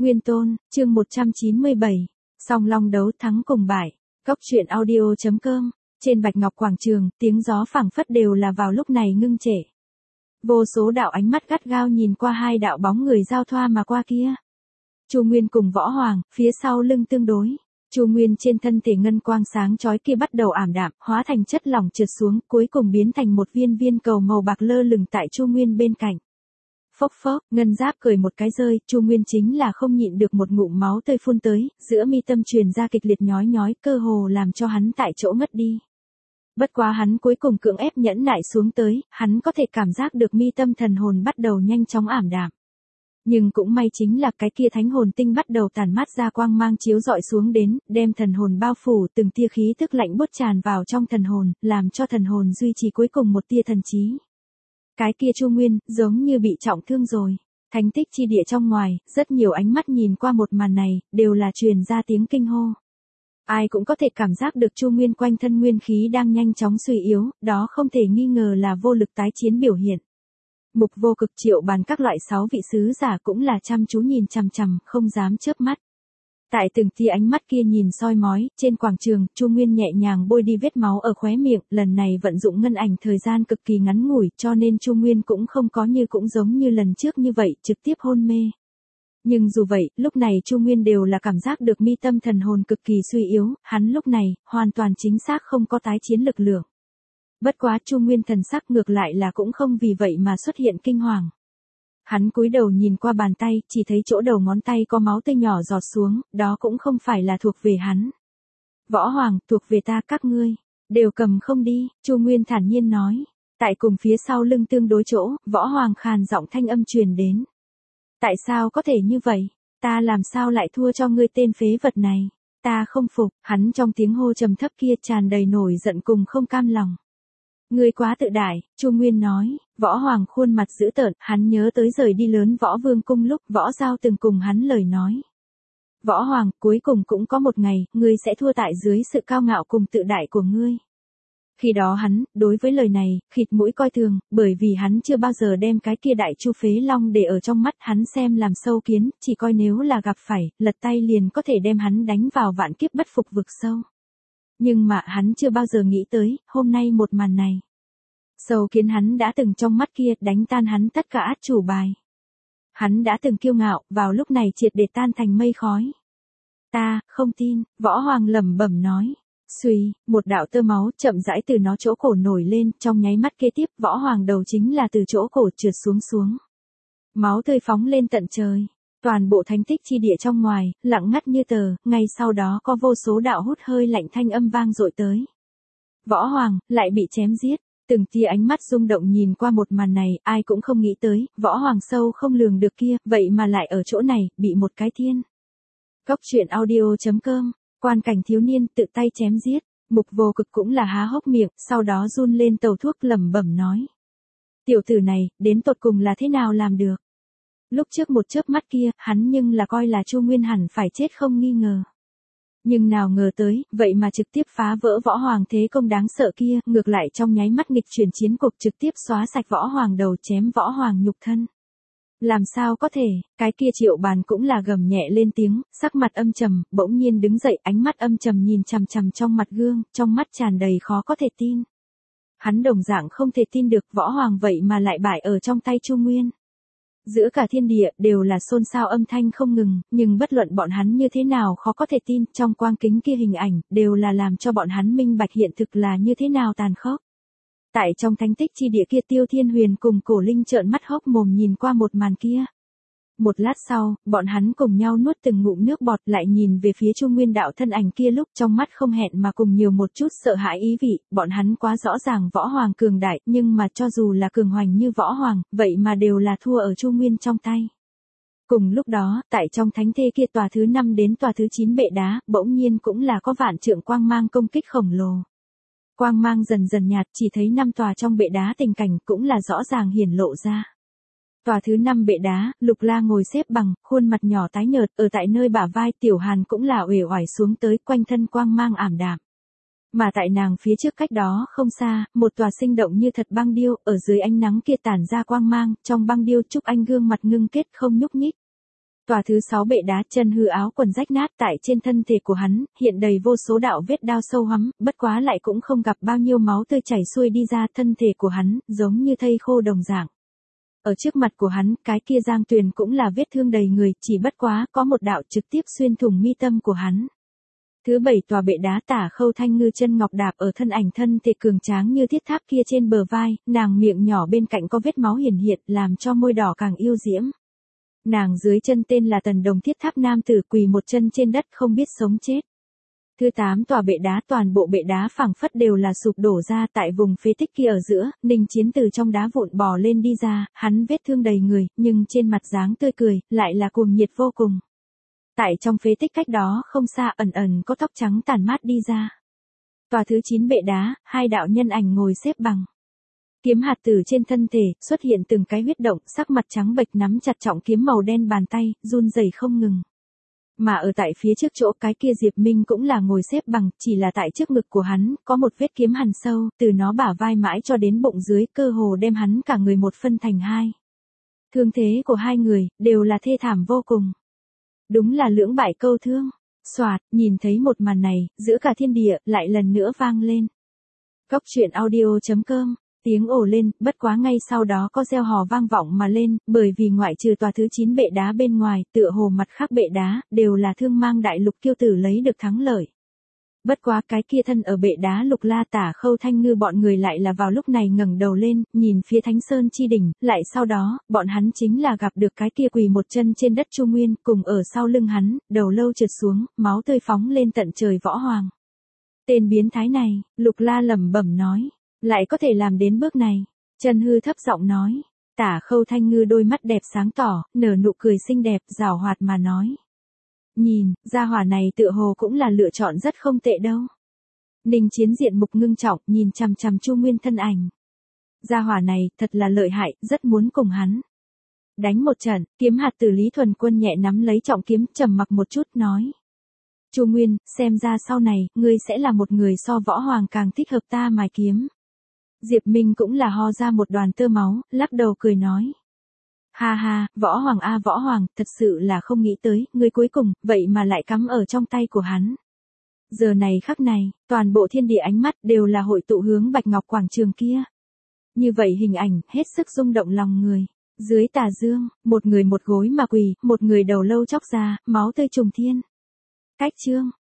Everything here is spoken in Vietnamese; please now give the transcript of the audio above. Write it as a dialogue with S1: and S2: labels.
S1: Nguyên Tôn, chương 197. Song long đấu thắng cùng bại. Góc truyện audio.com. Trên Bạch Ngọc Quảng Trường, tiếng gió phảng phất đều là vào lúc này ngưng trệ. Vô số đạo ánh mắt gắt gao nhìn qua hai đạo bóng người giao thoa mà qua kia. Chu Nguyên cùng Võ Hoàng, phía sau lưng tương đối. Chu Nguyên trên thân thể ngân quang sáng chói kia bắt đầu ảm đạm, hóa thành chất lỏng trượt xuống, cuối cùng biến thành một viên viên cầu màu bạc lơ lửng tại Chu Nguyên bên cạnh. Phốc phốc, ngân giáp cười một cái rơi, Chu Nguyên chính là không nhịn được một ngụm máu tươi phun tới, giữa mi tâm truyền ra kịch liệt nhói nhói, cơ hồ làm cho hắn tại chỗ ngất đi. Bất quá hắn cuối cùng cưỡng ép nhẫn nại xuống tới, hắn có thể cảm giác được mi tâm thần hồn bắt đầu nhanh chóng ảm đạm. Nhưng cũng may chính là cái kia thánh hồn tinh bắt đầu tản mát ra quang mang chiếu rọi xuống đến, đem thần hồn bao phủ, từng tia khí tức lạnh buốt tràn vào trong thần hồn, làm cho thần hồn duy trì cuối cùng một tia thần trí. Cái kia Chu Nguyên, giống như bị trọng thương rồi. Thánh tích chi địa trong ngoài, rất nhiều ánh mắt nhìn qua một màn này, đều là truyền ra tiếng kinh hô. Ai cũng có thể cảm giác được Chu Nguyên quanh thân nguyên khí đang nhanh chóng suy yếu, đó không thể nghi ngờ là vô lực tái chiến biểu hiện. Mục Vô Cực Triệu Bàn các loại 6 vị sứ giả cũng là chăm chú nhìn chằm chằm, không dám chớp mắt. Tại từng tia ánh mắt kia nhìn soi mói, trên quảng trường, Chu Nguyên nhẹ nhàng bôi đi vết máu ở khóe miệng, lần này vận dụng ngân ảnh thời gian cực kỳ ngắn ngủi, cho nên Chu Nguyên cũng không có cũng giống như lần trước như vậy, trực tiếp hôn mê. Nhưng dù vậy, lúc này Chu Nguyên đều là cảm giác được mi tâm thần hồn cực kỳ suy yếu, hắn lúc này, hoàn toàn chính xác không có tái chiến lực lượng. Bất quá Chu Nguyên thần sắc ngược lại là cũng không vì vậy mà xuất hiện kinh hoàng. Hắn cúi đầu nhìn qua bàn tay, chỉ thấy chỗ đầu ngón tay có máu tươi nhỏ giọt xuống, đó cũng không phải là thuộc về hắn. Võ Hoàng, thuộc về ta các ngươi, đều cầm không đi, Chu Nguyên thản nhiên nói. Tại cùng phía sau lưng tương đối chỗ, Võ Hoàng khàn giọng thanh âm truyền đến. Tại sao có thể như vậy? Ta làm sao lại thua cho ngươi tên phế vật này? Ta không phục, hắn trong tiếng hô trầm thấp kia tràn đầy nổi giận cùng không cam lòng. Ngươi quá tự đại, Chu Nguyên nói. Võ Hoàng khuôn mặt dữ tợn, hắn nhớ tới rời đi Lớn Võ Vương cung lúc Võ Giao từng cùng hắn lời nói. Võ Hoàng, cuối cùng cũng có một ngày, ngươi sẽ thua tại dưới sự cao ngạo cùng tự đại của ngươi. Khi đó hắn, đối với lời này, khịt mũi coi thường, bởi vì hắn chưa bao giờ đem cái kia đại chu phế long để ở trong mắt hắn xem làm sâu kiến, chỉ coi nếu là gặp phải, lật tay liền có thể đem hắn đánh vào vạn kiếp bất phục vực sâu. Nhưng mà hắn chưa bao giờ nghĩ tới, hôm nay một màn này. Sâu kiến hắn đã từng trong mắt kia đánh tan hắn tất cả át chủ bài. Hắn đã từng kiêu ngạo, vào lúc này triệt để tan thành mây khói. Ta, không tin, Võ Hoàng lẩm bẩm nói. Xuy, một đạo tơ máu chậm rãi từ nó chỗ cổ nổi lên, trong nháy mắt kế tiếp Võ Hoàng đầu chính là từ chỗ cổ trượt xuống. Máu tươi phóng lên tận trời. Toàn bộ thánh tích chi địa trong ngoài, lặng ngắt như tờ, ngay sau đó có vô số đạo hút hơi lạnh thanh âm vang dội tới. Võ Hoàng, lại bị chém giết. Từng tia ánh mắt rung động nhìn qua một màn này, ai cũng không nghĩ tới, Võ Hoàng sâu không lường được kia, vậy mà lại ở chỗ này, bị một cái thiên. Góc truyện audio.com, quan cảnh thiếu niên tự tay chém giết, Mục Vô Cực cũng là há hốc miệng, sau đó run lên tàu thuốc lẩm bẩm nói. Tiểu tử này, đến tột cùng là thế nào làm được? Lúc trước một chớp mắt kia, hắn nhưng là coi là Chu Nguyên hẳn phải chết không nghi ngờ. Nhưng nào ngờ tới, vậy mà trực tiếp phá vỡ Võ Hoàng thế công đáng sợ kia, ngược lại trong nháy mắt nghịch chuyển chiến cục trực tiếp xóa sạch Võ Hoàng đầu chém Võ Hoàng nhục thân. Làm sao có thể, cái kia Triệu Bàn cũng là gầm nhẹ lên tiếng, sắc mặt âm trầm, bỗng nhiên đứng dậy, ánh mắt âm trầm nhìn chằm chằm trong mặt gương, trong mắt tràn đầy khó có thể tin. Hắn đồng dạng không thể tin được Võ Hoàng vậy mà lại bại ở trong tay Chu Nguyên. Giữa cả thiên địa đều là xôn xao âm thanh không ngừng, nhưng bất luận bọn hắn như thế nào khó có thể tin, trong quang kính kia hình ảnh, đều là làm cho bọn hắn minh bạch hiện thực là như thế nào tàn khốc. Tại trong thánh tích chi địa kia Tiêu Thiên Huyền cùng Cổ Linh trợn mắt hốc mồm nhìn qua một màn kia. Một lát sau, bọn hắn cùng nhau nuốt từng ngụm nước bọt lại nhìn về phía Chu Nguyên đạo thân ảnh kia lúc trong mắt không hẹn mà cùng nhiều một chút sợ hãi ý vị, bọn hắn quá rõ ràng Võ Hoàng cường đại, nhưng mà cho dù là cường hoành như Võ Hoàng, vậy mà đều là thua ở Chu Nguyên trong tay. Cùng lúc đó, tại trong thánh thê kia tòa thứ 5 đến tòa thứ 9 bệ đá, bỗng nhiên cũng là có vạn trượng quang mang công kích khổng lồ. Quang mang dần dần nhạt, chỉ thấy 5 tòa trong bệ đá tình cảnh cũng là rõ ràng hiển lộ ra. Tòa thứ 5 bệ đá, Lục La ngồi xếp bằng, khuôn mặt nhỏ tái nhợt, ở tại nơi bả vai Tiểu Hàn cũng là uể oải xuống tới, quanh thân quang mang ảm đạm. Mà tại nàng phía trước cách đó không xa, một tòa sinh động như thật băng điêu, ở dưới ánh nắng kia tản ra quang mang, trong băng điêu Trúc Anh gương mặt ngưng kết không nhúc nhích. Tòa thứ 6 bệ đá, chân hư áo quần rách nát, tại trên thân thể của hắn, hiện đầy vô số đạo vết đao sâu hoắm, bất quá lại cũng không gặp bao nhiêu máu tươi chảy xuôi đi ra, thân thể của hắn, giống như thây khô đồng dạng. Ở trước mặt của hắn, cái kia Giang Tuyền cũng là vết thương đầy người, chỉ bất quá, có một đạo trực tiếp xuyên thủng mi tâm của hắn. Thứ 7 tòa bệ đá, Tả Khâu Thanh Ngư chân ngọc đạp ở thân ảnh thân thể cường tráng như thiết tháp kia trên bờ vai, nàng miệng nhỏ bên cạnh có vết máu hiển hiện, làm cho môi đỏ càng yêu diễm. Nàng dưới chân tên là Tần Đồng thiết tháp nam tử, quỳ một chân trên đất không biết sống chết. Thứ 8 tòa bệ đá, toàn bộ bệ đá phảng phất đều là sụp đổ ra, tại vùng phế tích kia ở giữa, Ninh Chiến từ trong đá vụn bò lên đi ra, hắn vết thương đầy người, nhưng trên mặt dáng tươi cười, lại là cuồng nhiệt vô cùng. Tại trong phế tích cách đó không xa, ẩn ẩn có tóc trắng tàn mát đi ra. Tòa thứ 9 bệ đá, hai đạo nhân ảnh ngồi xếp bằng. Kiếm hạt tử trên thân thể, xuất hiện từng cái huyết động, sắc mặt trắng bệch nắm chặt trọng kiếm màu đen bàn tay, run rẩy không ngừng. Mà ở tại phía trước chỗ cái kia Diệp Minh cũng là ngồi xếp bằng, chỉ là tại trước ngực của hắn, có một vết kiếm hằn sâu, từ nó bả vai mãi cho đến bụng dưới, cơ hồ đem hắn cả người một phân thành hai. Thương thế của hai người, đều là thê thảm vô cùng. Đúng là lưỡng bại câu thương. Soạt, nhìn thấy một màn này, giữa cả thiên địa, lại lần nữa vang lên. Góc truyện audio.com, tiếng ồ lên, bất quá ngay sau đó có reo hò vang vọng mà lên, bởi vì ngoại trừ tòa thứ 9 bệ đá bên ngoài, tựa hồ mặt khác bệ đá, đều là Thương Mang đại lục kiêu tử lấy được thắng lợi. Bất quá cái kia thân ở bệ đá Lục La Tả Khâu Thanh Ngư bọn người lại là vào lúc này ngẩng đầu lên, nhìn phía Thánh Sơn chi đỉnh, lại sau đó, bọn hắn chính là gặp được cái kia quỳ một chân trên đất Chu Nguyên, cùng ở sau lưng hắn, đầu lâu trượt xuống, máu tươi phóng lên tận trời Võ Hoàng. Tên biến thái này, Lục La lẩm bẩm nói, lại có thể làm đến bước này. Chân hư thấp giọng nói, Tả Khâu Thanh Ngư đôi mắt đẹp sáng tỏ, nở nụ cười xinh đẹp, giảo hoạt mà nói. Nhìn, gia hỏa này tựa hồ cũng là lựa chọn rất không tệ đâu. Ninh Chiến diện mục ngưng trọng, nhìn chằm chằm Chu Nguyên thân ảnh. Gia hỏa này, thật là lợi hại, rất muốn cùng hắn đánh một trận. Kiếm hạt tử Lý Thuần Quân nhẹ nắm lấy trọng kiếm, trầm mặc một chút, nói. Chu Nguyên, xem ra sau này, ngươi sẽ là một người so Võ Hoàng càng thích hợp ta mài kiếm. Diệp Minh cũng là ho ra một đoàn tơ máu, lắc đầu cười nói. Ha ha, Võ Hoàng a Võ Hoàng, thật sự là không nghĩ tới, ngươi cuối cùng, vậy mà lại cắm ở trong tay của hắn. Giờ này khắc này, toàn bộ thiên địa ánh mắt đều là hội tụ hướng Bạch Ngọc Quảng Trường kia. Như vậy hình ảnh, hết sức rung động lòng người. Dưới tà dương, một người một gối mà quỳ, một người đầu lâu chóc ra, máu tươi trùng thiên. Cách chương.